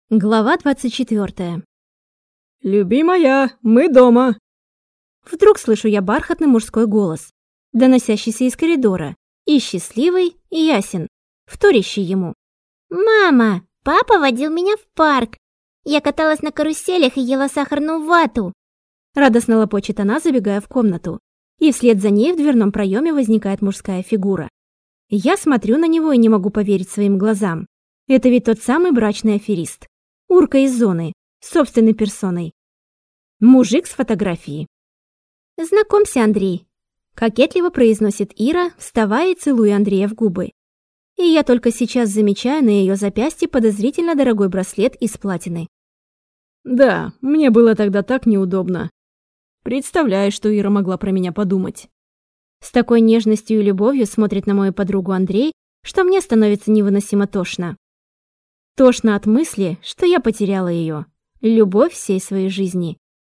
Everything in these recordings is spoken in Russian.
Глава 24. «Любимая, мы дома!» Вдруг слышу я бархатный мужской голос, доносящийся из коридора, и счастливый, и ясен, вторящий ему. «Мама, папа водил меня в парк. Я каталась на каруселях и ела сахарную вату». Радостно лопочет она, забегая в комнату, и вслед за ней в дверном проеме возникает мужская фигура. Я смотрю на него и не могу поверить своим глазам. Это ведь тот самый брачный аферист. Урка из зоны, собственной персоной. Мужик с фотографией. «Знакомься, Андрей», — кокетливо произносит Ира, вставая и целуя Андрея в губы. И я только сейчас замечаю на ее запястье подозрительно дорогой браслет из платины. «Да, мне было тогда так неудобно. Представляю, что Ира могла про меня подумать». С такой нежностью и любовью смотрит на мою подругу Андрей, что мне становится невыносимо тошно. Тошно от мысли, что я потеряла ее, любовь всей своей жизни.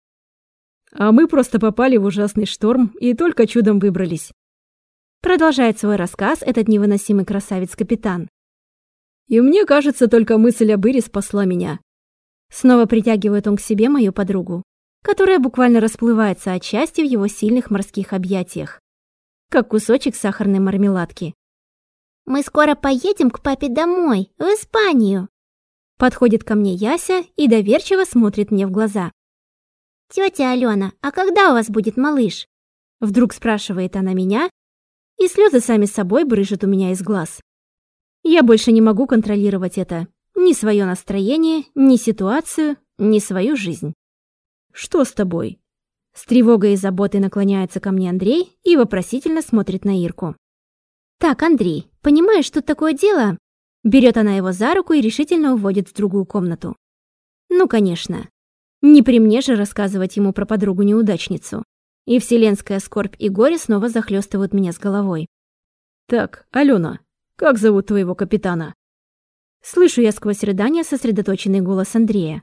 А мы просто попали в ужасный шторм и только чудом выбрались. Продолжает свой рассказ этот невыносимый красавец-капитан. И мне кажется, только мысль об Ире спасла меня. Снова притягивает он к себе мою подругу, которая буквально расплывается от счастья в его сильных морских объятиях, как кусочек сахарной мармеладки. «Мы скоро поедем к папе домой, в Испанию». Подходит ко мне Яся и доверчиво смотрит мне в глаза. «Тетя Алена, а когда у вас будет малыш?» Вдруг спрашивает она меня, и слезы сами собой брызжут у меня из глаз. Я больше не могу контролировать это. Ни свое настроение, ни ситуацию, ни свою жизнь. «Что с тобой?» С тревогой и заботой наклоняется ко мне Андрей и вопросительно смотрит на Ирку. «Так, Андрей, понимаешь, тут такое дело?» Берет она его за руку и решительно уводит в другую комнату. Ну, конечно. Не при мне же рассказывать ему про подругу-неудачницу. И вселенская скорбь и горе снова захлестывают меня с головой. «Так, Алена, как зовут твоего капитана?» Слышу я сквозь рыдания сосредоточенный голос Андрея.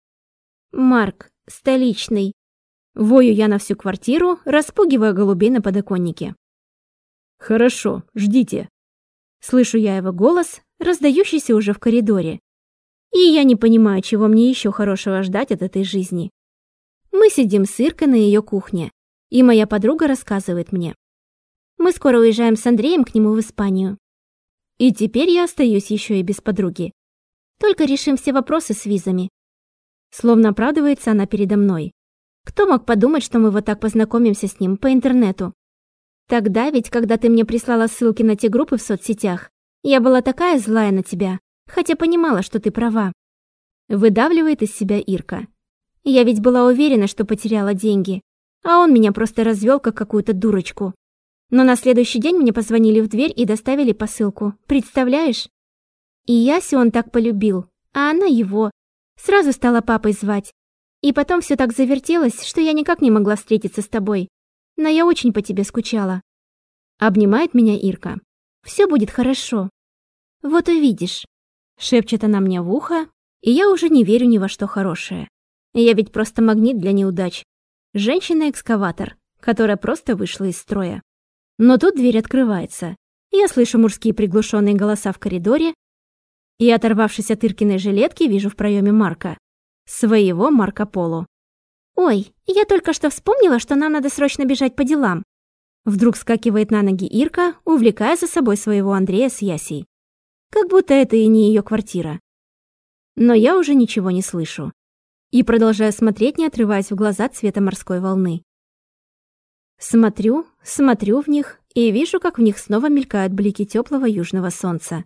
«Марк, столичный». Вою я на всю квартиру, распугивая голубей на подоконнике. «Хорошо, ждите». Слышу я его голос, раздающийся уже в коридоре. И я не понимаю, чего мне еще хорошего ждать от этой жизни. Мы сидим с Иркой на ее кухне, и моя подруга рассказывает мне. Мы скоро уезжаем с Андреем к нему в Испанию. И теперь я остаюсь еще и без подруги. Только решим все вопросы с визами. Словно оправдывается она передо мной. Кто мог подумать, что мы вот так познакомимся с ним по интернету? Тогда ведь, когда ты мне прислала ссылки на те группы в соцсетях, я была такая злая на тебя, хотя понимала, что ты права. Выдавливает из себя Ирка. Я ведь была уверена, что потеряла деньги, а он меня просто развел как какую-то дурочку. Но на следующий день мне позвонили в дверь и доставили посылку. Представляешь? И Ясю он так полюбил, а она его. Сразу стала папой звать. И потом все так завертелось, что я никак не могла встретиться с тобой. Но я очень по тебе скучала. Обнимает меня Ирка. Все будет хорошо. Вот увидишь. Шепчет она мне в ухо, и я уже не верю ни во что хорошее. Я ведь просто магнит для неудач. Женщина-экскаватор, которая просто вышла из строя. Но тут дверь открывается. Я слышу мужские приглушенные голоса в коридоре, и, оторвавшись от Иркиной жилетки, вижу в проеме Марка. Своего Марко Поло. «Ой, я только что вспомнила, что нам надо срочно бежать по делам». Вдруг скакивает на ноги Ирка, увлекая за собой своего Андрея с Ясей. Как будто это и не ее квартира. Но я уже ничего не слышу. И продолжаю смотреть, не отрываясь в глаза цвета морской волны. Смотрю в них и вижу, как в них снова мелькают блики теплого южного солнца.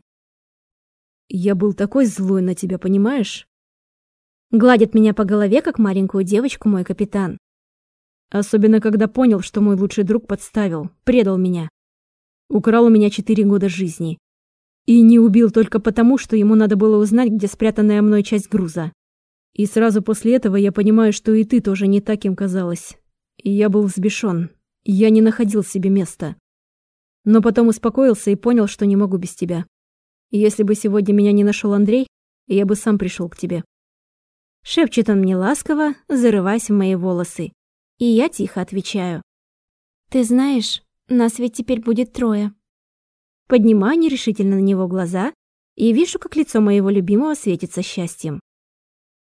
«Я был такой злой на тебя, понимаешь?» Гладит меня по голове, как маленькую девочку, мой капитан. Особенно, когда понял, что мой лучший друг подставил, предал меня. Украл у меня 4 года жизни. И не убил только потому, что ему надо было узнать, где спрятанная мной часть груза. И сразу после этого я понимаю, что и ты тоже не таким казалась. И я был взбешен. Я не находил себе места. Но потом успокоился и понял, что не могу без тебя. И если бы сегодня меня не нашел Андрей, я бы сам пришел к тебе. Шепчет он мне ласково, зарываясь в мои волосы. И я тихо отвечаю. «Ты знаешь, нас ведь теперь будет 3». Поднимаю нерешительно на него глаза и вижу, как лицо моего любимого светится счастьем.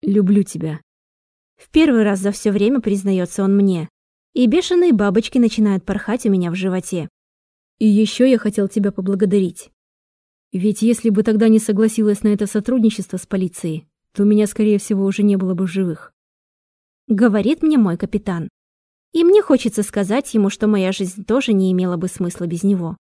Люблю тебя. В первый раз за все время признается он мне, и бешеные бабочки начинают порхать у меня в животе. И еще я хотел тебя поблагодарить. Ведь если бы тогда не согласилась на это сотрудничество с полицией, то меня, скорее всего, уже не было бы в живых. Говорит мне мой капитан. И мне хочется сказать ему, что моя жизнь тоже не имела бы смысла без него.